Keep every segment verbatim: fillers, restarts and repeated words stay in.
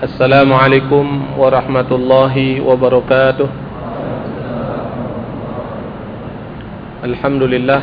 Assalamualaikum warahmatullahi wabarakatuh. Alhamdulillah,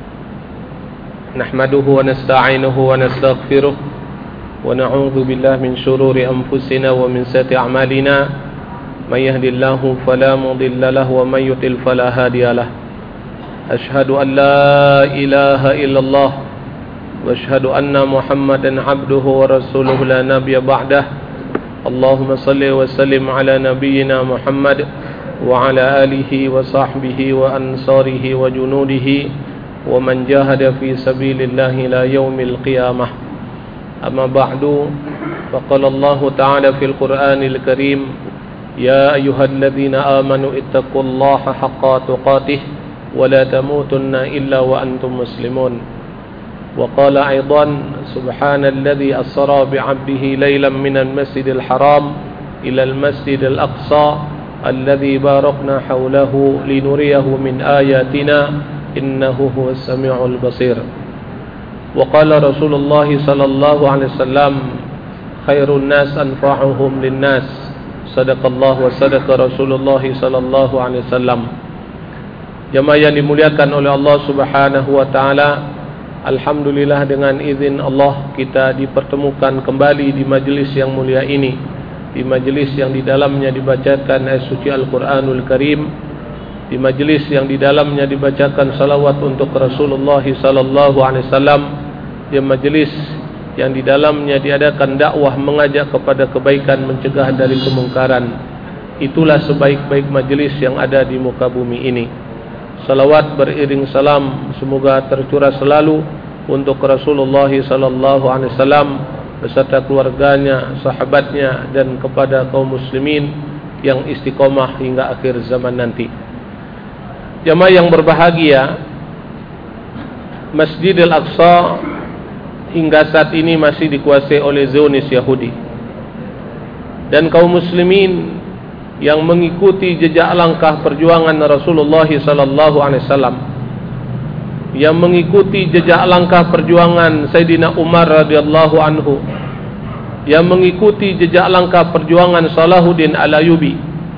nahmaduhu wa nasta'inuhu wa nastaghfiruh wa na'udzu billahi min shururi anfusina wa min sayyiati a'malina. May yahdihillahu fala mudilla lahu wa may yudlil fala hadiya lahu. Ashhadu an la ilaha illallah wa ashhadu anna Muhammadan 'abduhu wa rasuluhu la nabiyya ba'dahu. Allahumma salli wa sallim ala nabiyyina Muhammad wa ala alihi wa sahbihi wa ansarihi wa junudihi wa man jahada fi sabilillahi ila yaumil qiyamah. Amma ba'du, faqala Allah ta'ala fil Qur'anil Karim, ya ayyuhalladzina amanu ittaqullaha haqqa tuqatih wa la tamutunna illa wa antum muslimun. وقال أيضا سبحان الذي أسرى بعبده ليلا من المسجد الحرام إلى المسجد الأقصى الذي باركنا حوله لنريه من آياتنا إنه هو السميع البصير. وقال رسول الله صلى الله عليه وسلم خير الناس أنفعهم للناس صدق الله وصدق رسول الله صلى الله عليه وسلم. Jemaah yang dimuliakan oleh Allah Subhanahu wa taala, alhamdulillah dengan izin Allah kita dipertemukan kembali di majlis yang mulia ini, di majlis yang di dalamnya dibacakan ayat suci Al-Quranul Karim, di majlis yang di dalamnya dibacakan salawat untuk Rasulullah sallallahu alaihi wasallam, di majlis yang di dalamnya diadakan dakwah mengajak kepada kebaikan, mencegah dari kemungkaran. Itulah sebaik-baik majlis yang ada di muka bumi ini. Salawat beriring salam semoga tercurah selalu untuk Rasulullah sallallahu alaihi wasallam beserta keluarganya, sahabatnya dan kepada kaum muslimin yang istiqomah hingga akhir zaman nanti. Jamaah yang berbahagia, Masjidil Aqsa hingga saat ini masih dikuasai oleh Zionis Yahudi, dan kaum muslimin yang mengikuti jejak langkah perjuangan Rasulullah sallallahu alaihi wasallam, yang mengikuti jejak langkah perjuangan Sayyidina Umar radhiyallahu anhu, yang mengikuti jejak langkah perjuangan Salahuddin Al-Ayyubi,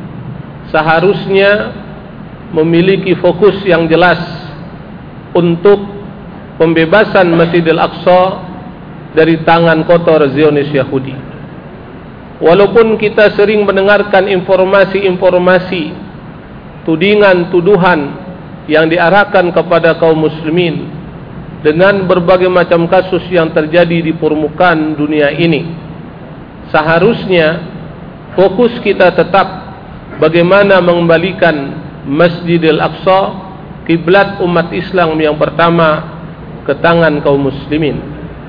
seharusnya memiliki fokus yang jelas untuk pembebasan Masjidil Aqsa dari tangan kotor Zionis Yahudi. Walaupun kita sering mendengarkan informasi-informasi, tudingan-tuduhan yang diarahkan kepada kaum muslimin dengan berbagai macam kasus yang terjadi di permukaan dunia ini, seharusnya fokus kita tetap bagaimana mengembalikan Masjidil Aqsa, kiblat umat Islam yang pertama, ke tangan kaum muslimin.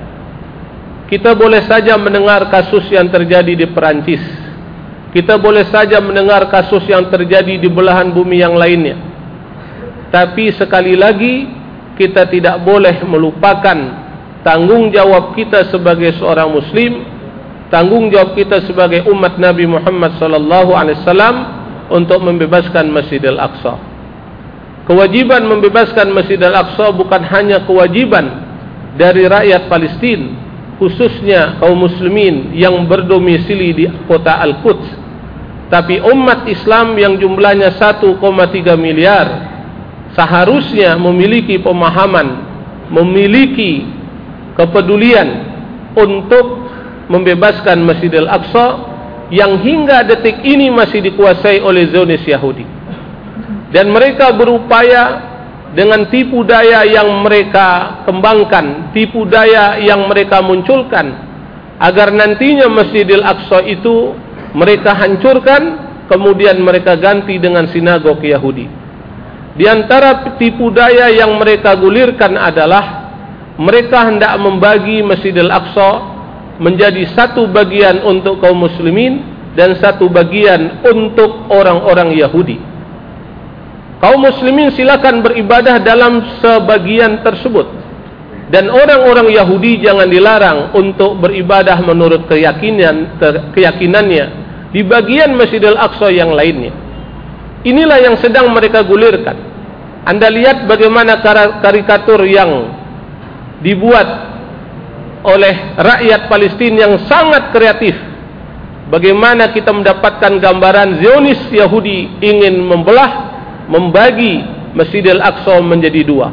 Kita boleh saja mendengar kasus yang terjadi di Perancis, kita boleh saja mendengar kasus yang terjadi di belahan bumi yang lainnya, tapi sekali lagi kita tidak boleh melupakan tanggung jawab kita sebagai seorang muslim, tanggung jawab kita sebagai umat Nabi Muhammad sallallahu alaihi wasallam untuk membebaskan Masjidil Aqsa. Kewajiban membebaskan Masjidil Aqsa bukan hanya kewajiban dari rakyat Palestina, khususnya kaum muslimin yang berdomisili di kota Al-Quds, tapi umat Islam yang jumlahnya satu koma tiga miliar seharusnya memiliki pemahaman, memiliki kepedulian untuk membebaskan Masjidil Aqsa yang hingga detik ini masih dikuasai oleh Zionis Yahudi. Dan mereka berupaya dengan tipu daya yang mereka kembangkan, tipu daya yang mereka munculkan, agar nantinya Masjidil Aqsa itu mereka hancurkan, kemudian mereka ganti dengan sinagog Yahudi. Di antara tipu daya yang mereka gulirkan adalah mereka hendak membagi Masjidil Aqsa menjadi satu bagian untuk kaum muslimin dan satu bagian untuk orang-orang Yahudi. Kaum muslimin silakan beribadah dalam sebagian tersebut, dan orang-orang Yahudi jangan dilarang untuk beribadah menurut keyakinan keyakinannya di bagian Masjidil Aqsa yang lainnya. Inilah yang sedang mereka gulirkan. Anda lihat bagaimana karikatur yang dibuat oleh rakyat Palestina yang sangat kreatif bagaimana kita mendapatkan gambaran Zionis Yahudi ingin membelah, membagi Masjidil Aqsa menjadi dua.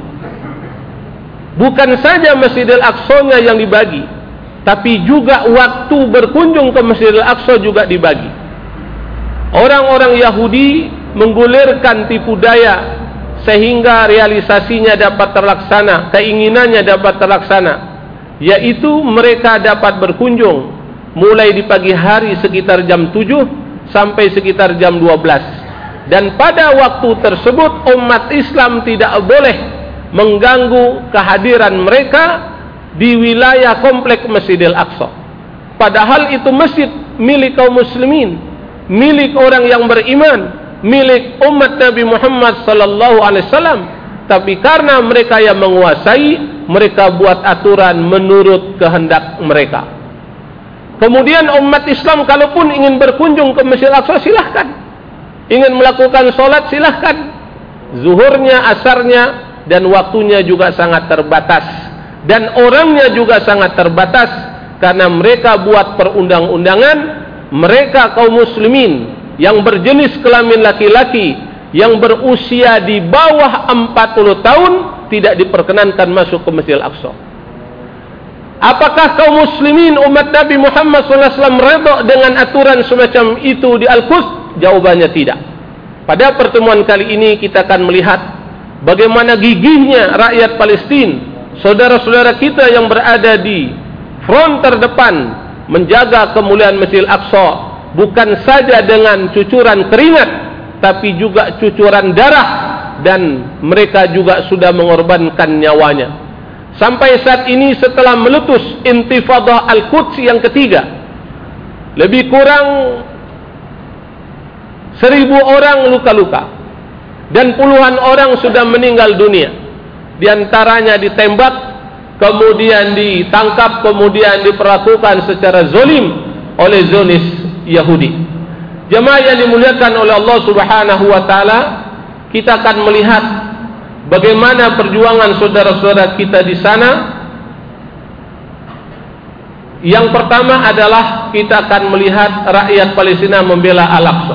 Bukan saja Masjidil Aqsa-nya yang dibagi, tapi juga waktu berkunjung ke Masjidil Aqsa juga dibagi. Orang-orang Yahudi menggulirkan tipu daya sehingga realisasinya dapat terlaksana, keinginannya dapat terlaksana, yaitu mereka dapat berkunjung mulai di pagi hari sekitar jam tujuh sampai sekitar jam dua belas. Dan pada waktu tersebut umat Islam tidak boleh mengganggu kehadiran mereka di wilayah komplek Masjidil Aqsa. Padahal itu masjid milik kaum muslimin, milik orang yang beriman, milik umat Nabi Muhammad sallallahu alaihi wasallam, tapi karena mereka yang menguasai, mereka buat aturan menurut kehendak mereka. Kemudian umat Islam kalaupun ingin berkunjung ke Masjidil Aqsa, silahkan. Ingin melakukan solat, silahkan. Zuhurnya, asarnya, dan waktunya juga sangat terbatas, dan orangnya juga sangat terbatas, karena mereka buat perundang-undangan. Mereka kaum muslimin yang berjenis kelamin laki-laki yang berusia di bawah empat puluh tahun tidak diperkenankan masuk ke Masjidil Aqsa. Apakah kaum muslimin umat Nabi Muhammad sallallahu alaihi wasallam redha dengan aturan semacam itu di Al-Quds? Jawabannya tidak. Pada pertemuan kali ini kita akan melihat bagaimana gigihnya rakyat Palestina, saudara-saudara kita yang berada di front terdepan menjaga kemuliaan Masjidil Aqsa, bukan saja dengan cucuran keringat, tapi juga cucuran darah, dan mereka juga sudah mengorbankan nyawanya. Sampai saat ini setelah meletus intifadah Al-Quds yang ketiga, lebih kurang seribu orang luka-luka dan puluhan orang sudah meninggal dunia. Di antaranya ditembak, kemudian ditangkap, kemudian diperlakukan secara zalim oleh Zionis Yahudi. Jemaah yang dimuliakan oleh Allah Subhanahu wa taala, kita akan melihat bagaimana perjuangan saudara-saudara kita di sana. Yang pertama adalah kita akan melihat rakyat Palestina membela Al-Aqsa.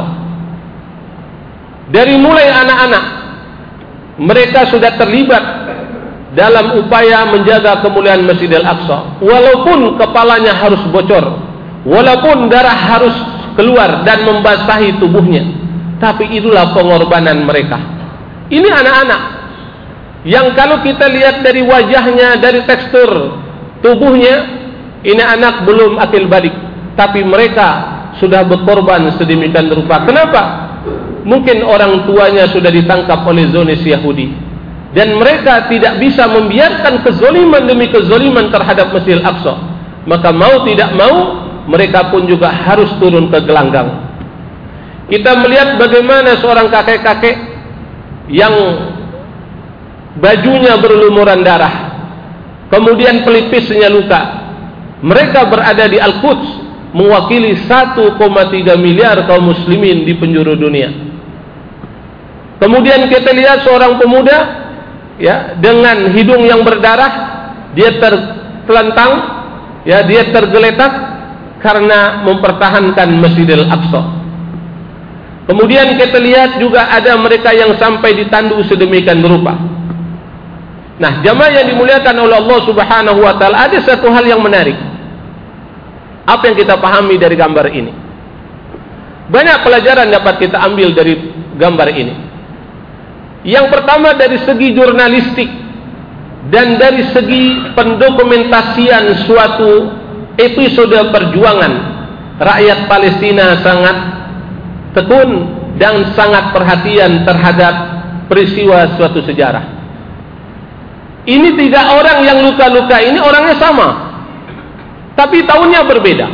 Dari mulai anak-anak, mereka sudah terlibat dalam upaya menjaga kemuliaan Masjidil Aqsa. Walaupun kepalanya harus bocor, walaupun darah harus keluar dan membasahi tubuhnya, tapi itulah pengorbanan mereka. Ini anak-anak yang kalau kita lihat dari wajahnya, dari tekstur tubuhnya, ini anak belum akil balik, tapi mereka sudah berkorban sedemikian rupa. Kenapa? Mungkin orang tuanya sudah ditangkap oleh Zionis Yahudi, dan mereka tidak bisa membiarkan kezaliman demi kezaliman terhadap Masjidil Aqsa. Maka mau tidak mau, mereka pun juga harus turun ke gelanggang. Kita melihat bagaimana seorang kakek-kakek yang bajunya berlumuran darah, kemudian pelipisnya luka. Mereka berada di Al-Quds, mewakili satu koma tiga miliar kaum muslimin di penjuru dunia. Kemudian kita lihat seorang pemuda, ya, dengan hidung yang berdarah, dia tertelentang, ya, dia tergeletak karena mempertahankan Masjidil Aqsa. Kemudian kita lihat juga ada mereka yang sampai ditandu sedemikian rupa. Nah, jamaah yang dimuliakan oleh Allah Subhanahu wa taala, ada satu hal yang menarik. Apa yang kita pahami dari gambar ini? Banyak pelajaran dapat kita ambil dari gambar ini. Yang pertama, dari segi jurnalistik dan dari segi pendokumentasian suatu episode perjuangan, rakyat Palestina sangat tekun dan sangat perhatian terhadap peristiwa suatu sejarah. Ini tiga orang yang luka-luka ini orangnya sama, tapi tahunnya berbeda.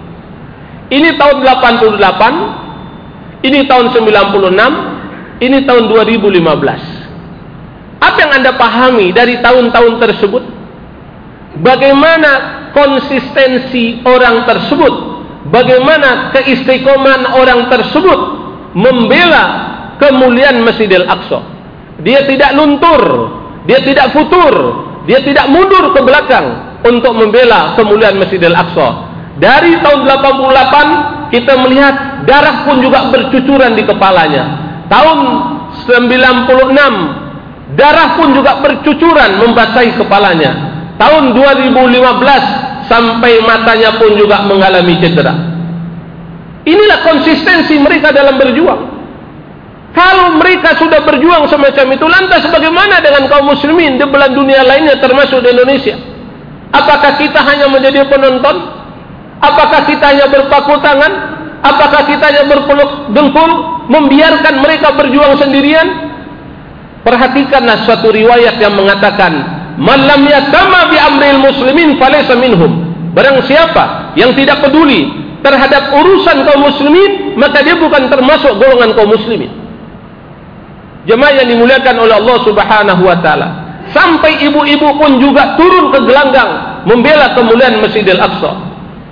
Ini tahun delapan puluh delapan, ini tahun sembilan puluh enam, ini tahun dua ribu lima belas. Apa yang Anda pahami dari tahun-tahun tersebut? Bagaimana konsistensi orang tersebut? Bagaimana keistiqomahan orang tersebut membela kemuliaan Masjidil Aqsa? Dia tidak luntur, dia tidak futur, dia tidak mundur ke belakang untuk membela kemuliaan Masjidil Aqsa. Dari tahun delapan puluh delapan kita melihat darah pun juga bercucuran di kepalanya. Tahun sembilan puluh enam darah pun juga bercucuran membasahi kepalanya. Tahun dua ribu lima belas sampai matanya pun juga mengalami cedera. Inilah konsistensi mereka dalam berjuang. Kalau mereka sudah berjuang semacam itu, lantas bagaimana dengan kaum muslimin di belahan dunia lainnya termasuk di Indonesia? Apakah kita hanya menjadi penonton? Apakah kita hanya berpakul tangan? Apakah kita hanya berpeluk dengkul, membiarkan mereka berjuang sendirian? Perhatikanlah suatu riwayat yang mengatakan, "Man lam yatama bi amril muslimin falaysa minhum." Barang siapa yang tidak peduli terhadap urusan kaum muslimin, maka dia bukan termasuk golongan kaum muslimin. Jemaah yang dimuliakan oleh Allah Subhanahu wa taala, sampai ibu-ibu pun juga turun ke gelanggang membela kemuliaan Masjidil Aqsa.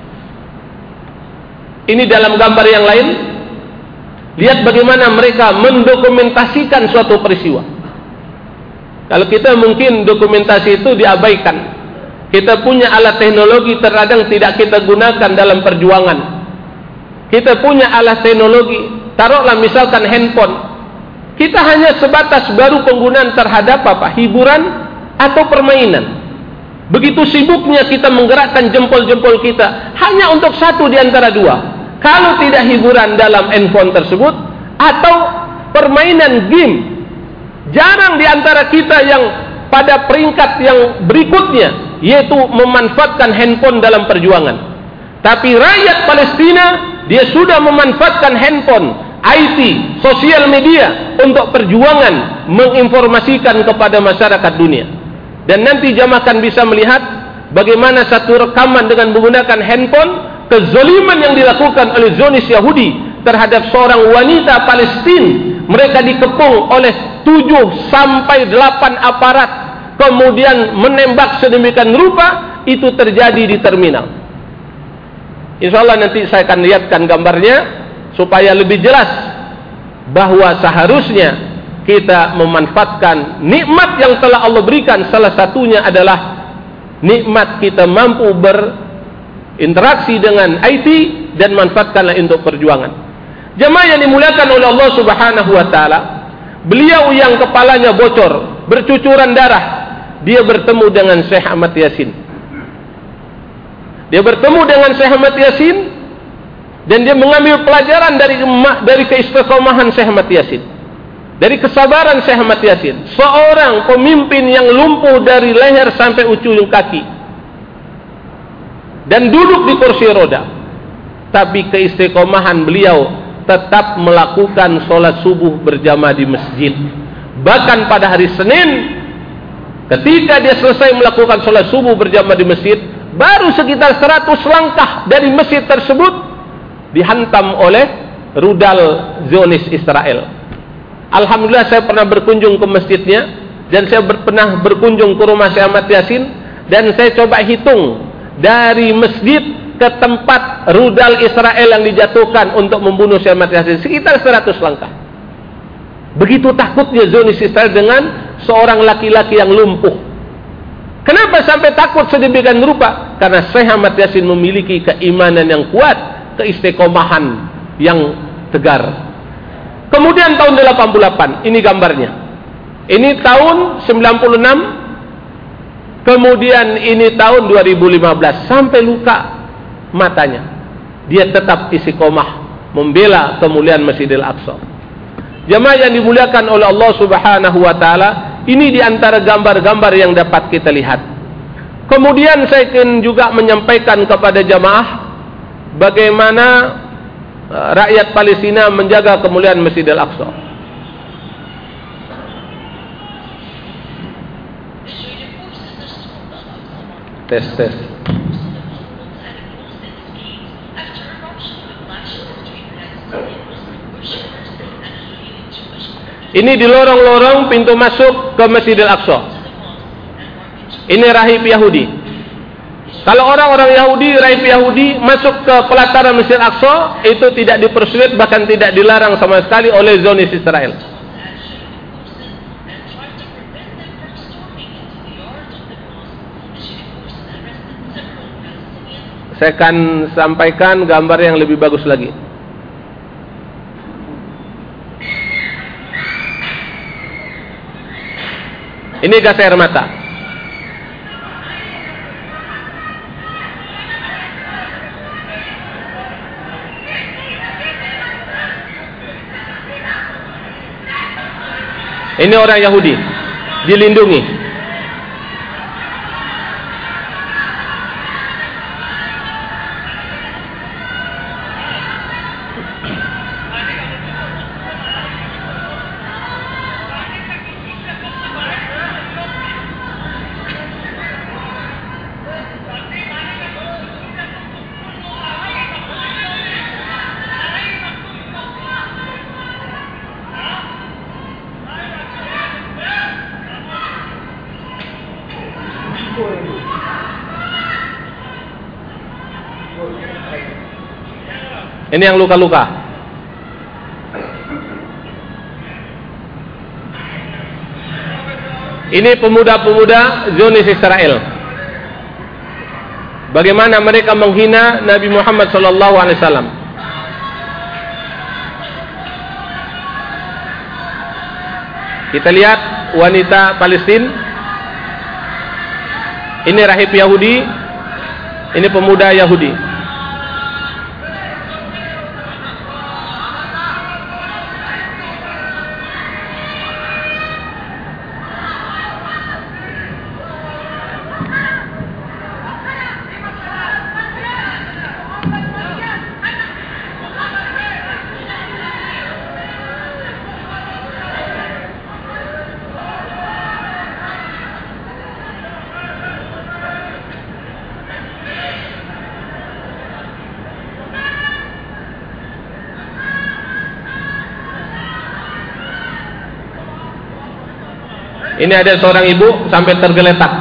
Ini dalam gambar yang lain, lihat bagaimana mereka mendokumentasikan suatu peristiwa. Kalau kita mungkin dokumentasi itu diabaikan. Kita punya alat teknologi terkadang tidak kita gunakan dalam perjuangan. Kita punya alat teknologi, taruhlah misalkan handphone. Kita hanya sebatas baru penggunaan terhadap apa? Hiburan atau permainan. Begitu sibuknya kita menggerakkan jempol-jempol kita hanya untuk satu di antara dua. Kalau tidak hiburan dalam handphone tersebut atau permainan game, jarang di antara kita yang pada peringkat yang berikutnya, yaitu memanfaatkan handphone dalam perjuangan. Tapi rakyat Palestina, dia sudah memanfaatkan handphone, I T, sosial media untuk perjuangan menginformasikan kepada masyarakat dunia. Dan nanti jamaah akan bisa melihat bagaimana satu rekaman dengan menggunakan handphone, kezaliman yang dilakukan oleh Zionis Yahudi terhadap seorang wanita Palestina. Mereka dikepung oleh tujuh sampai delapan aparat, kemudian menembak sedemikian rupa. Itu terjadi di terminal. InsyaAllah nanti saya akan lihatkan gambarnya supaya lebih jelas bahwa seharusnya kita memanfaatkan nikmat yang telah Allah berikan. Salah satunya adalah nikmat kita mampu berinteraksi dengan I T dan manfaatkanlah untuk perjuangan. Jemaah yang dimuliakan oleh Allah Subhanahu wa taala, beliau yang kepalanya bocor, bercucuran darah, dia bertemu dengan Syekh Ahmad Yasin. Dia bertemu dengan Syekh Ahmad Yasin dan dia mengambil pelajaran dari dari keistiqomahan Syekh Ahmad Yasin, dari kesabaran Syekh Ahmad Yasin, seorang pemimpin yang lumpuh dari leher sampai ujung kaki dan duduk di kursi roda, tapi keistiqomahan beliau tetap melakukan sholat subuh berjamaah di masjid. Bahkan pada hari Senin, ketika dia selesai melakukan sholat subuh berjamaah di masjid, baru sekitar seratus langkah dari masjid tersebut dihantam oleh rudal Zionis Israel. Alhamdulillah saya pernah berkunjung ke masjidnya, dan saya ber, pernah berkunjung ke rumah Syekh Ahmad Yasin, dan saya coba hitung dari masjid ke tempat rudal Israel yang dijatuhkan untuk membunuh Syekh Ahmad Yasin, sekitar seratus langkah. Begitu takutnya Zionis Israel dengan seorang laki-laki yang lumpuh. Kenapa sampai takut sedemikian rupa? Karena Syekh Ahmad Yasin memiliki keimanan yang kuat, keistiqomahan yang tegar. Kemudian tahun delapan puluh delapan, ini gambarnya. Ini tahun sembilan puluh enam, kemudian ini tahun dua ribu lima belas, sampai luka matanya. Dia tetap istiqomah membela kemuliaan Masjidil Aqsa. Jemaah yang dimuliakan oleh Allah Subhanahu wa taala, ini di antara gambar-gambar yang dapat kita lihat. Kemudian saya ingin juga menyampaikan kepada jemaah bagaimana rakyat Palestina menjaga kemuliaan Masjidil Aqsa. Tes tes. Ini di lorong-lorong pintu masuk ke Masjidil Aqsa. Ini rahib Yahudi. Kalau orang-orang Yahudi, rahib Yahudi masuk ke pelataran Masjidil Aqsa, itu tidak dipersulit, bahkan tidak dilarang sama sekali oleh Zionis Israel. saya akan sampaikan gambar yang lebih bagus lagi. Ini gas air mata. Ini orang Yahudi dilindungi. Ini yang luka-luka. Ini pemuda-pemuda Zionis Israel. Bagaimana mereka menghina Nabi Muhammad sallallahu alaihi wasallam. Kita lihat wanita Palestina. Ini rahib Yahudi. Ini pemuda Yahudi. Ini ada seorang ibu sampai tergeletak.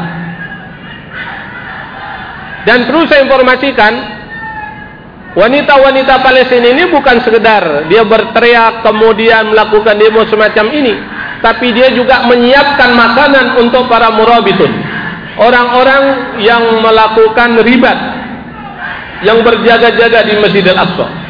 Dan perlu saya informasikan, wanita-wanita Palestina ini bukan sekedar dia berteriak kemudian melakukan demo semacam ini, tapi dia juga menyiapkan makanan untuk para murabitun, orang-orang yang melakukan ribat, yang berjaga-jaga di Masjidil Aqsa.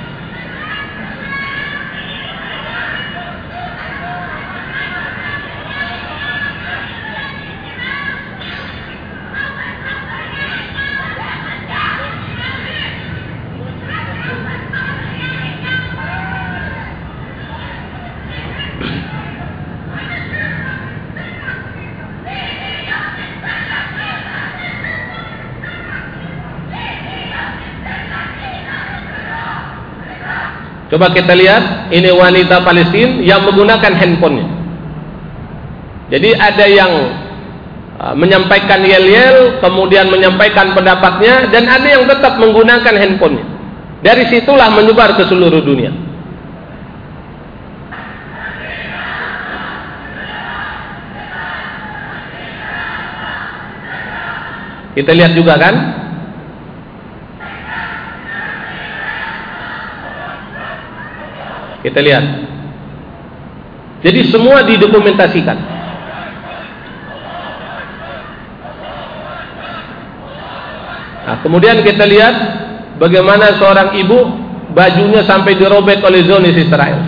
Coba kita lihat, ini wanita Palestina yang menggunakan handphonenya. Jadi ada yang uh, menyampaikan yel-yel, kemudian menyampaikan pendapatnya, dan ada yang tetap menggunakan handphonenya. Dari situlah menyebar ke seluruh dunia. Kita lihat juga kan, kita lihat. Jadi semua didokumentasikan. Nah, kemudian kita lihat bagaimana seorang ibu bajunya sampai dirobek oleh Zionis Israel.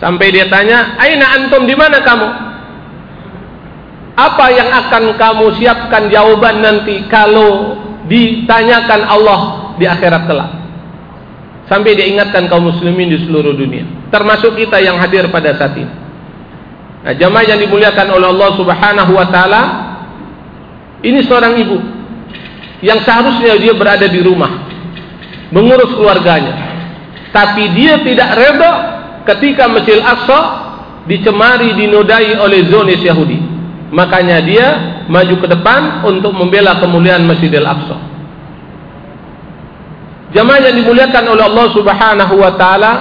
Sampai dia tanya, "Aina antum, di mana kamu? Apa yang akan kamu siapkan jawaban nanti kalau ditanyakan Allah di akhirat kelak?" Sampai dia ingatkan kaum muslimin di seluruh dunia, termasuk kita yang hadir pada saat ini. Nah, jamaah yang dimuliakan oleh Allah Subhanahu wa taala, ini seorang ibu yang seharusnya dia berada di rumah mengurus keluarganya, tapi dia tidak reda ketika Masjid Al-Aqsa dicemari, dinodai oleh Zionis Yahudi. Makanya dia maju ke depan untuk membela kemuliaan Masjid Al-Aqsa. Jamaah yang dimuliakan oleh Allah Subhanahu wa taala,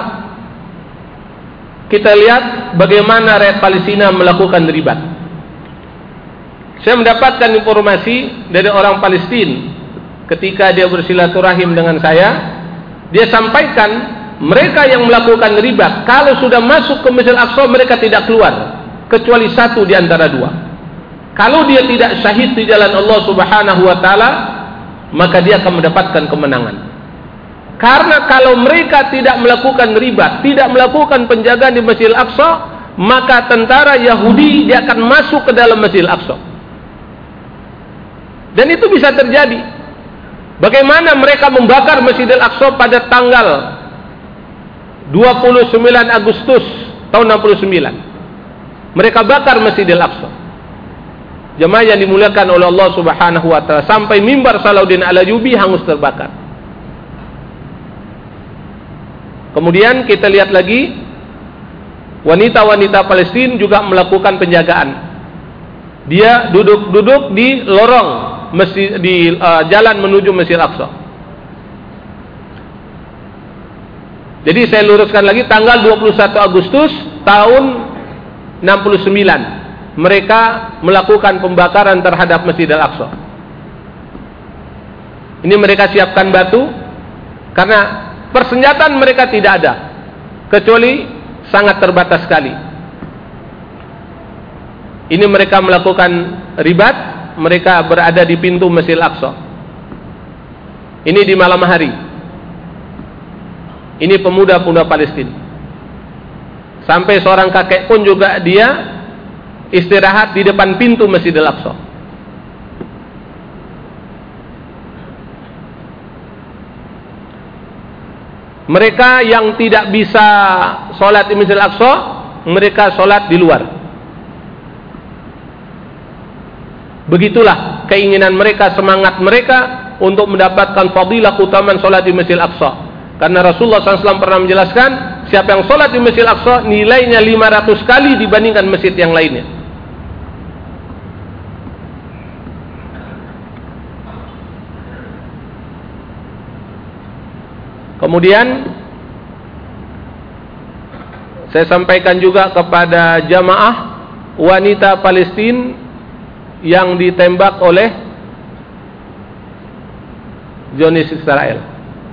kita lihat bagaimana rakyat Palestina melakukan ribat. Saya mendapatkan informasi dari orang Palestina ketika dia bersilaturahim dengan saya. Dia sampaikan mereka yang melakukan ribat kalau sudah masuk ke Masjid Al-Aqsa mereka tidak keluar kecuali satu di antara dua. Kalau dia tidak syahid di jalan Allah Subhanahu wa taala, maka dia akan mendapatkan kemenangan. Karena kalau mereka tidak melakukan ribat, tidak melakukan penjagaan di Masjid Al-Aqsa, maka tentara Yahudi dia akan masuk ke dalam Masjid Al-Aqsa. Dan itu bisa terjadi. Bagaimana mereka membakar Masjid Al-Aqsa pada tanggal dua puluh sembilan Agustus tahun enam puluh sembilan. Mereka bakar Masjid Al-Aqsa. Jemaah yang dimuliakan oleh Allah Subhanahu wa taala, sampai mimbar Salahuddin Al-Ayyubi hangus terbakar. Kemudian kita lihat lagi, wanita-wanita Palestina juga melakukan penjagaan. Dia duduk-duduk di lorong masjid, di uh, jalan menuju Masjid Al-Aqsa. Jadi saya luruskan lagi, tanggal dua puluh satu Agustus tahun enam puluh sembilan mereka melakukan pembakaran terhadap Masjid Al-Aqsa. Ini mereka siapkan batu karena persenjataan mereka tidak ada, kecuali sangat terbatas sekali. Ini mereka melakukan ribat, mereka berada di pintu Masjid Al-Aqsa. Ini di malam hari. Ini pemuda-pemuda Palestina. Sampai seorang kakek pun juga dia istirahat di depan pintu Masjid Al-Aqsa. Mereka yang tidak bisa sholat di Masjid Al-Aqsa, mereka sholat di luar. Begitulah keinginan mereka, semangat mereka untuk mendapatkan fadilah keutamaan sholat di Masjid Al-Aqsa. Karena Rasulullah shallallahu alaihi wasallam pernah menjelaskan, siapa yang sholat di Masjid Al-Aqsa nilainya lima ratus kali dibandingkan masjid yang lainnya. Kemudian saya sampaikan juga kepada jamaah wanita Palestina yang ditembak oleh Zionis Israel.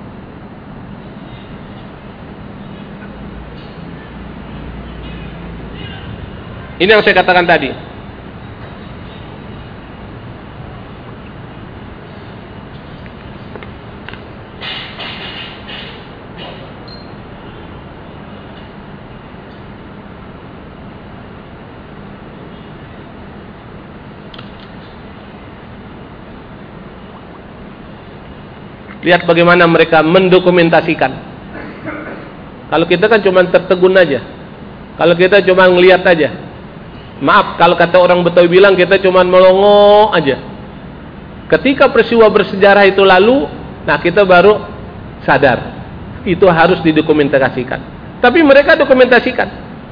Ini yang saya katakan tadi. Lihat bagaimana mereka mendokumentasikan. Kalau kita kan cuma tertegun aja. Kalau kita cuma ngelihat aja. Maaf, kalau kata orang Betawi bilang, kita cuma melongo aja. Ketika peristiwa bersejarah itu lalu, nah kita baru sadar. Itu harus didokumentasikan. Tapi mereka dokumentasikan.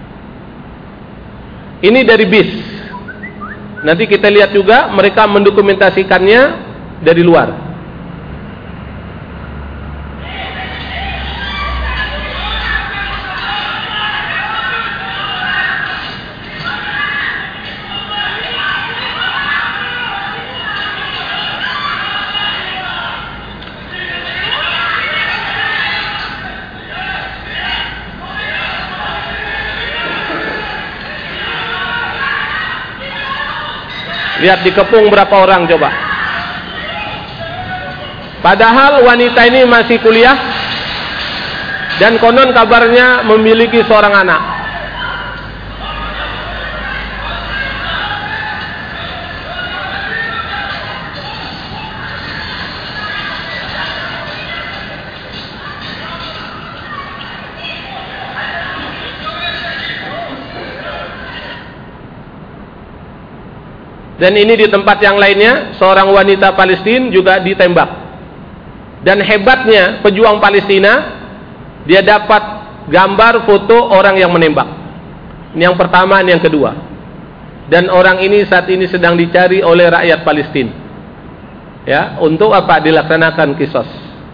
Ini dari bis. Nanti kita lihat juga mereka mendokumentasikannya dari luar. Lihat dikepung berapa orang coba. Padahal wanita ini masih kuliah dan konon kabarnya memiliki seorang anak. Dan ini di tempat yang lainnya, seorang wanita Palestina juga ditembak. Dan hebatnya pejuang Palestina, dia dapat gambar foto orang yang menembak. Ini yang pertama, ini yang kedua. Dan orang ini saat ini sedang dicari oleh rakyat Palestina. Ya, untuk apa? Dilaksanakan kisos.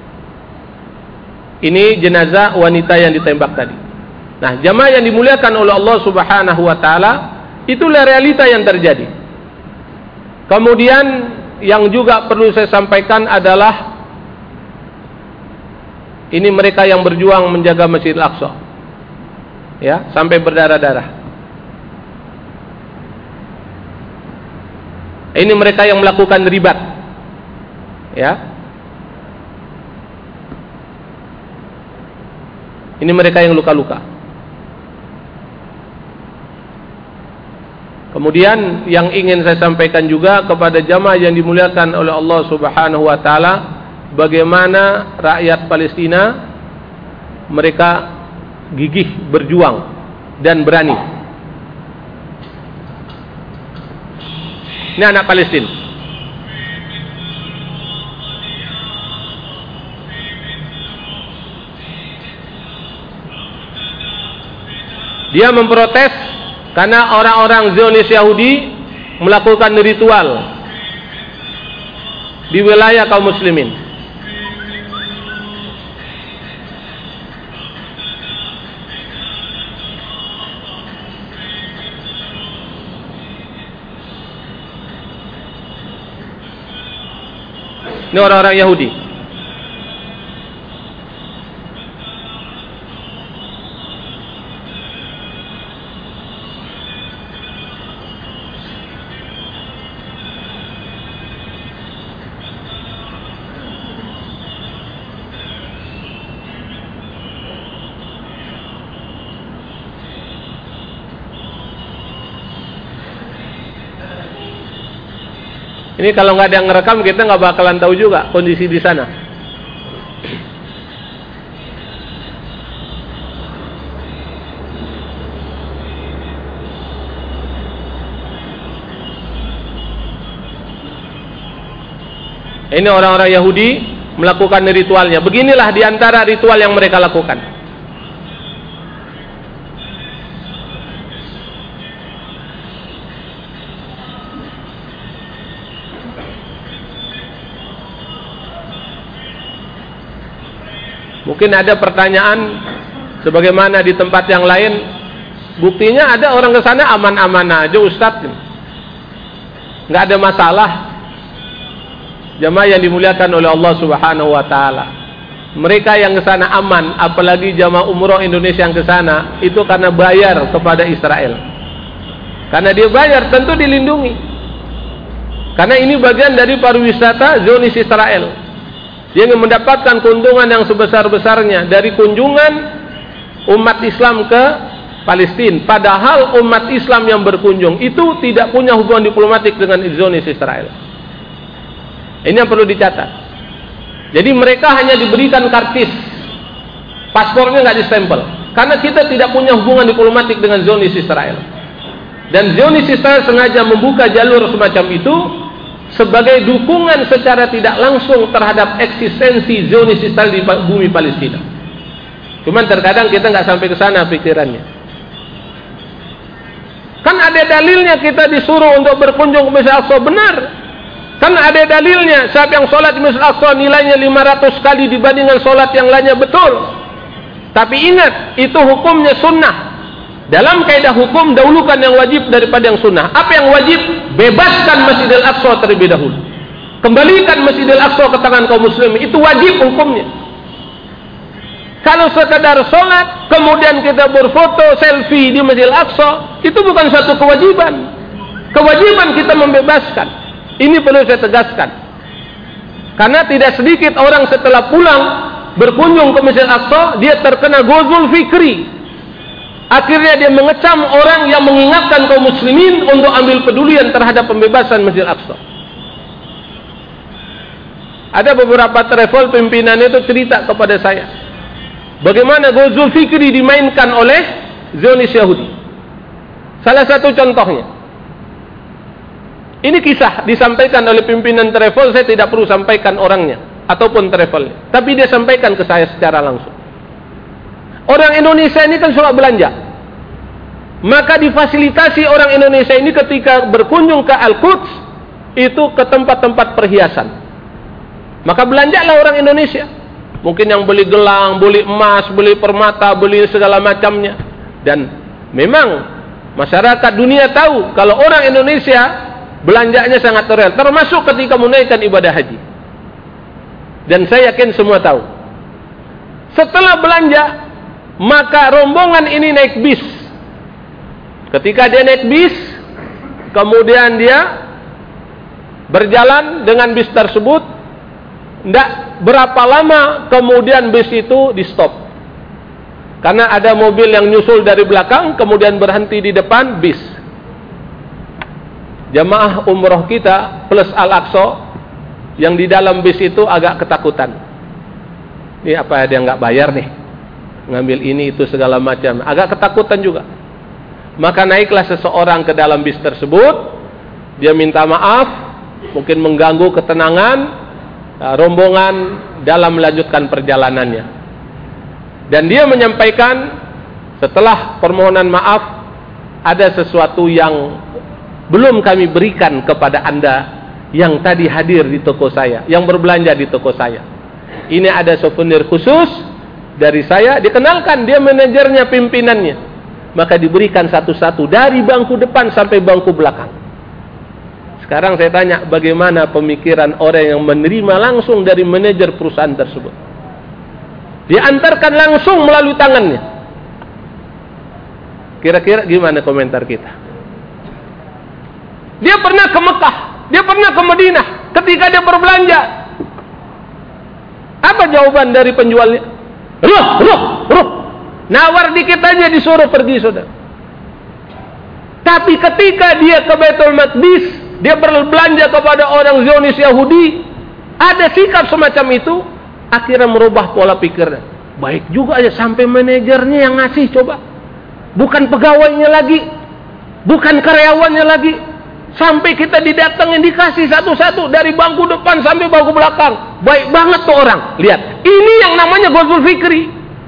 Ini jenazah wanita yang ditembak tadi. Nah, jamaah yang dimuliakan oleh Allah Subhanahu wa taala, itulah realita yang terjadi. Kemudian yang juga perlu saya sampaikan adalah ini mereka yang berjuang menjaga Masjid Al-Aqsa, ya, sampai berdarah-darah. Ini mereka yang melakukan ribat, ya. Ini mereka yang luka-luka. Kemudian yang ingin saya sampaikan juga kepada jamaah yang dimuliakan oleh Allah Subhanahu wa taala, bagaimana rakyat Palestina mereka gigih berjuang dan berani. Ini anak Palestina. Dia memprotes karena orang-orang Zionis Yahudi melakukan ritual di wilayah kaum muslimin. Ini orang-orang Yahudi. Ini kalau nggak ada yang ngerekam, kita nggak bakalan tahu juga kondisi di sana. Ini orang-orang Yahudi melakukan ritualnya. Beginilah diantara ritual yang mereka lakukan. Mungkin ada pertanyaan sebagaimana di tempat yang lain, buktinya ada orang ke sana aman-aman aja Ustadz, nggak ada masalah. Jamaah yang dimuliakan oleh Allah Subhanahu wa taala, mereka yang ke sana aman, apalagi jamaah umroh Indonesia yang ke sana itu karena bayar kepada Israel. Karena dia bayar, tentu dilindungi. Karena ini bagian dari pariwisata Zionis Israel. Dia ingin mendapatkan keuntungan yang sebesar-besarnya dari kunjungan umat Islam ke Palestina. Padahal umat Islam yang berkunjung itu tidak punya hubungan diplomatik dengan Zionis Israel. Ini yang perlu dicatat. Jadi mereka hanya diberikan karcis, paspornya nggak distempel. Karena kita tidak punya hubungan diplomatik dengan Zionis Israel. Dan Zionis Israel sengaja membuka jalur semacam itu sebagai dukungan secara tidak langsung terhadap eksistensi Zionis Israel di bumi Palestina. Cuman terkadang kita nggak sampai ke sana pikirannya. Kan ada dalilnya kita disuruh untuk berkunjung ke Masjid Al-Aqsa, benar. Kan ada dalilnya, siapa yang sholat di Masjid Al-Aqsa nilainya lima ratus kali dibandingkan sholat yang lainnya, betul. Tapi ingat, itu hukumnya sunnah. Dalam kaidah hukum, dahulukan yang wajib daripada yang sunnah. Apa yang wajib? Bebaskan Masjid Al-Aqsa terlebih dahulu. Kembalikan Masjid Al-Aqsa ke tangan kaum muslimin. Itu wajib hukumnya. Kalau sekadar sholat, kemudian kita berfoto, selfie di Masjid Al-Aqsa, itu bukan suatu kewajiban. Kewajiban kita membebaskan. Ini perlu saya tegaskan. Karena tidak sedikit orang setelah pulang berkunjung ke Masjid Al-Aqsa, dia terkena ghuzul fikri. Akhirnya dia mengecam orang yang mengingatkan kaum muslimin untuk ambil pedulian terhadap pembebasan Masjid Al-Aqsa. Ada beberapa travel pimpinan itu cerita kepada saya bagaimana ghuzul fikri dimainkan oleh Zionis Yahudi. Salah satu contohnya, Ini kisah disampaikan oleh pimpinan travel, saya tidak perlu sampaikan orangnya ataupun travelnya, tapi dia sampaikan ke saya secara langsung. Orang Indonesia ini kan suka belanja, maka difasilitasi orang Indonesia ini ketika berkunjung ke Al-Quds itu ke tempat-tempat perhiasan. Maka belanjalah orang Indonesia, mungkin yang beli gelang, beli emas, beli permata, beli segala macamnya. Dan memang masyarakat dunia tahu kalau orang Indonesia belanjanya sangat real, termasuk ketika menunaikan ibadah haji. Dan saya yakin semua tahu. Setelah belanja, maka rombongan ini naik bis. Ketika dia naik bis, kemudian dia berjalan dengan bis tersebut. Tidak berapa lama kemudian bis itu di stop. Karena ada mobil yang nyusul dari belakang, kemudian berhenti di depan bis. Jamaah umroh kita plus Al-Aqsa yang di dalam bis itu agak ketakutan. Ini apa dia nggak bayar nih, ngambil ini itu segala macam, agak ketakutan juga. Maka naiklah seseorang ke dalam bis tersebut, dia minta maaf, mungkin mengganggu ketenangan rombongan dalam melanjutkan perjalanannya. Dan dia menyampaikan, setelah permohonan maaf, ada sesuatu yang belum kami berikan kepada anda yang tadi hadir di toko saya, yang berbelanja di toko saya. Ini ada souvenir khusus dari saya. Dikenalkan, dia manajernya, pimpinannya. Maka diberikan satu-satu dari bangku depan sampai bangku belakang. Sekarang saya tanya, bagaimana pemikiran orang yang menerima langsung dari manajer perusahaan tersebut? Diantarkan langsung melalui tangannya. Kira-kira gimana komentar kita? Dia pernah ke Mekah, dia pernah ke Madinah. Ketika dia berbelanja, apa jawaban dari penjualnya? Ruh, ruh, ruh. Nawar dikit aja disuruh pergi, saudara. Tapi ketika dia ke Baitul Maqdis, dia berbelanja kepada orang Zionis Yahudi, ada sikap semacam itu, akhirnya merubah pola pikirnya. Baik juga aja sampai manajernya yang ngasih, coba. Bukan pegawainya lagi, bukan karyawannya lagi. Sampai kita didatengin, dikasih satu-satu dari bangku depan sampai bangku belakang. Baik banget tuh orang. Lihat, ini yang namanya Ghazul Fikri.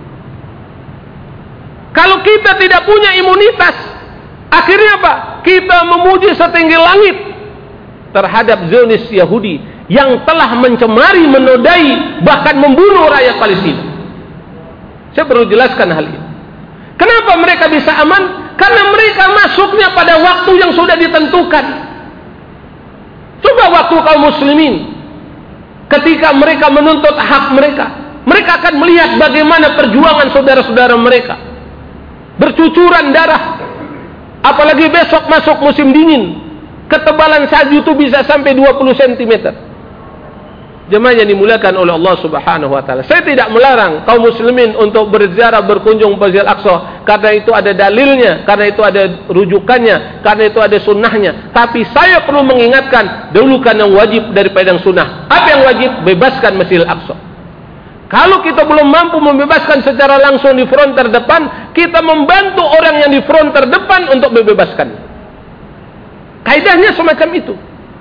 Kalau kita tidak punya imunitas, akhirnya apa? Kita memuji setinggi langit terhadap Zionis Yahudi yang telah mencemari, menodai, bahkan membunuh rakyat Palestina. Saya perlu jelaskan hal ini. Kenapa mereka bisa aman? Karena mereka masuknya pada waktu yang sudah ditentukan. Coba waktu kaum muslimin, ketika mereka menuntut hak mereka, mereka akan melihat bagaimana perjuangan saudara-saudara mereka, bercucuran darah. Apalagi besok masuk musim dingin, ketebalan salju itu bisa sampai dua puluh sentimeter. Jemaah yang dimuliakan oleh Allah Subhanahu wa taala. Saya tidak melarang kaum muslimin untuk berziarah, berkunjung ke Masjidil Aqsa, karena itu ada dalilnya, karena itu ada rujukannya, karena itu ada sunnahnya. Tapi saya perlu mengingatkan, dahulukan yang wajib daripada yang sunnah. Apa yang wajib? Bebaskan Masjidil Aqsa. Kalau kita belum mampu membebaskan secara langsung di front terdepan, kita membantu orang yang di front terdepan untuk membebaskan. Kaidahnya semacam itu.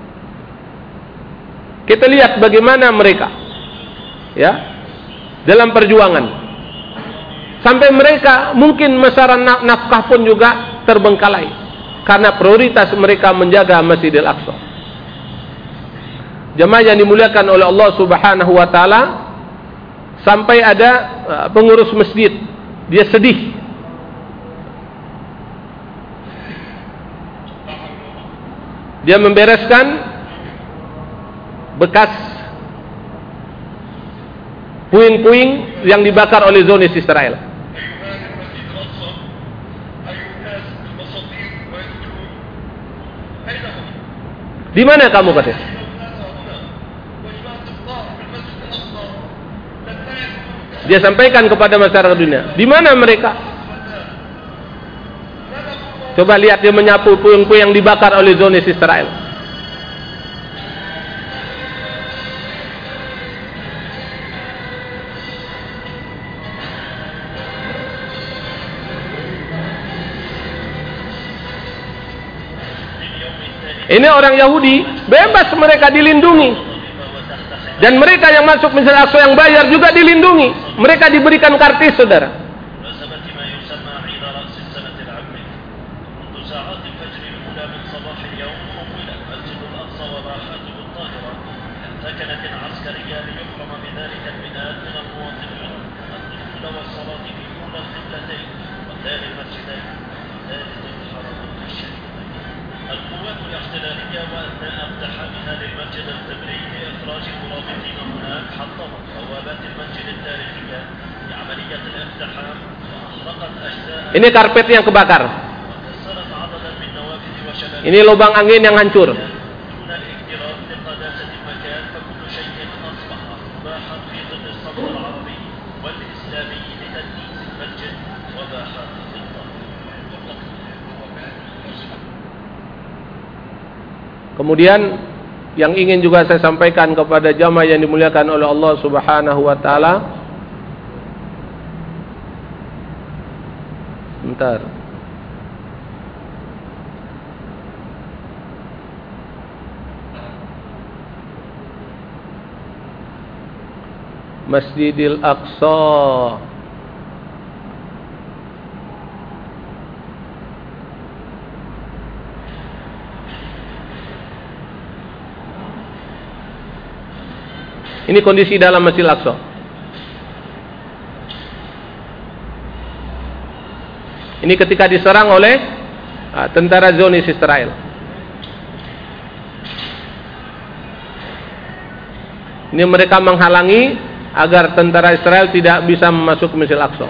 Kita lihat bagaimana mereka, ya, dalam perjuangan, sampai mereka mungkin masalah nafkah pun juga terbengkalai karena prioritas mereka menjaga Masjidil Aqsa. Jemaah yang dimuliakan oleh Allah Subhanahu wa taala, sampai ada uh, pengurus masjid, dia sedih. Dia membereskan bekas puing-puing yang dibakar oleh Zionis Israel. Di mana kamu, katanya? Dia sampaikan kepada masyarakat dunia. Di mana mereka? Coba lihat, dia menyapu puing-puing yang dibakar oleh Zionis Israel. Ini orang Yahudi, bebas mereka dilindungi. Dan mereka yang masuk Masjid Al-Aqsa yang bayar juga dilindungi. Mereka diberikan kartis, saudara. Ini karpet yang kebakar. Ini lubang angin yang hancur. Kemudian yang ingin juga saya sampaikan kepada jamaah yang dimuliakan oleh Allah Subhanahu wa taala. Bentar. Masjidil Aqsa. Ini kondisi dalam Masjidil Aqsa. Ini ketika diserang oleh uh, tentara Zionis Israel. Ini mereka menghalangi agar tentara Israel tidak bisa masuk ke Masjidil Aqsa.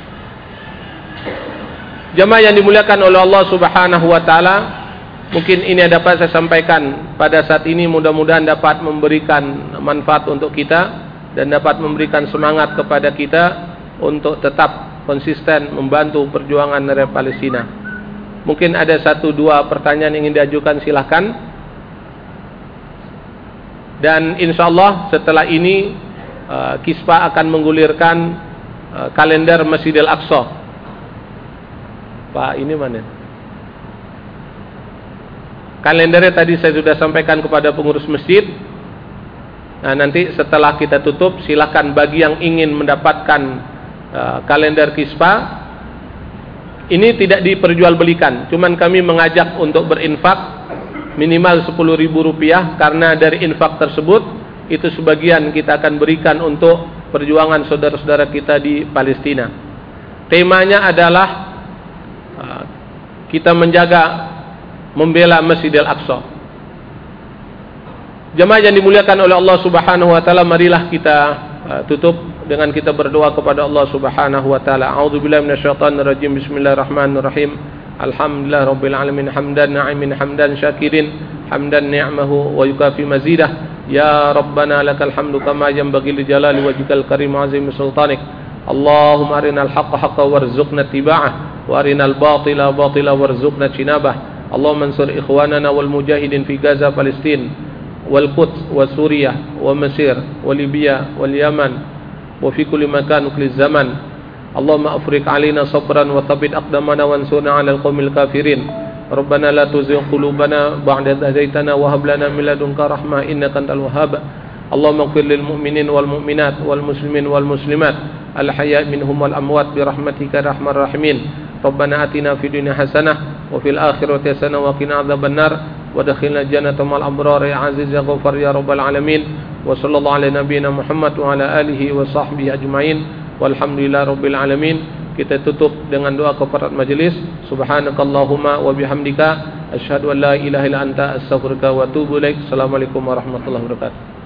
Jemaah yang dimuliakan oleh Allah Subhanahu wa taala, mungkin ini dapat saya sampaikan pada saat ini, mudah-mudahan dapat memberikan manfaat untuk kita dan dapat memberikan semangat kepada kita untuk tetap konsisten membantu perjuangan rakyat Palestina. Mungkin ada satu dua pertanyaan yang ingin diajukan, silahkan. Dan insya Allah setelah ini uh, Kispa akan menggulirkan uh, kalender Masjidil Aqsa. Pak, ini mana? Kalendernya tadi saya sudah sampaikan kepada pengurus masjid. Nah, nanti setelah kita tutup, silakan bagi yang ingin mendapatkan uh, kalender Kispa. Ini tidak diperjualbelikan, cuman kami mengajak untuk berinfak minimal sepuluh ribu rupiah, karena dari infak tersebut itu sebagian kita akan berikan untuk perjuangan saudara-saudara kita di Palestina. Temanya adalah uh, kita menjaga, membela Masjidil Aqsa. Jemaah yang dimuliakan oleh Allah Subhanahu wa taala, marilah kita uh, tutup dengan kita berdoa kepada Allah Subhanahu wa taala. A'udzubillahi minasyaitonir rajim. Bismillahirrahmanirrahim. Alhamdulillahirabbil alamin, hamdan na'imin hamdan syakirin, hamdan ni'mahu wa yukafi mazidah. Ya Rabbana lakal hamdu kama yanbaghi li jalali wajhikal karim azim sultanik. Allahumma arinal haqqa haqqan warzuqna ittiba'ah wa arinal batila batila warzuqna ijtinabah. Allahumma ansur ikhwanana wal mujahidin fi Gaza, Palestin, wal Quds, wa Suriah, wa Mesir, wa Libya, wal Yaman, wa fi kulli makan kulli zaman. Allahumma afriq alaina sabran wa thabbit aqdamana wansurna 'alal qaumil kafirin. Rabbana la tuzigh qulubana ba'da idh hadaytana wa hab lana min ladunka rahmah innaka antal wahhab. Allahumma ighfir lil mu'minin wal mu'minat wal muslimin wal muslimat al hayya' minhum wal amwat bi rahmatika arhamar rahimin. Rabbana atina fid dunya hasanah wa fil akhirati hasanah wa qina adzabannar wa adkhilna jannata ma'al abrar ya aziz ya ghafar ya rabbal alamin. Wa sallallahu ala nabiyyina Muhammad wa ala alihi wa sahbihi ajma'in. Walhamdulillahi rabbil alamin. Kita tutup dengan doa kafaraat majelis. Subhanakallahumma wa bihamdika asyhadu an la ilaha illa anta astaghfiruka wa atubu ilaik. Assalamualaikum warahmatullahi wabarakatuh.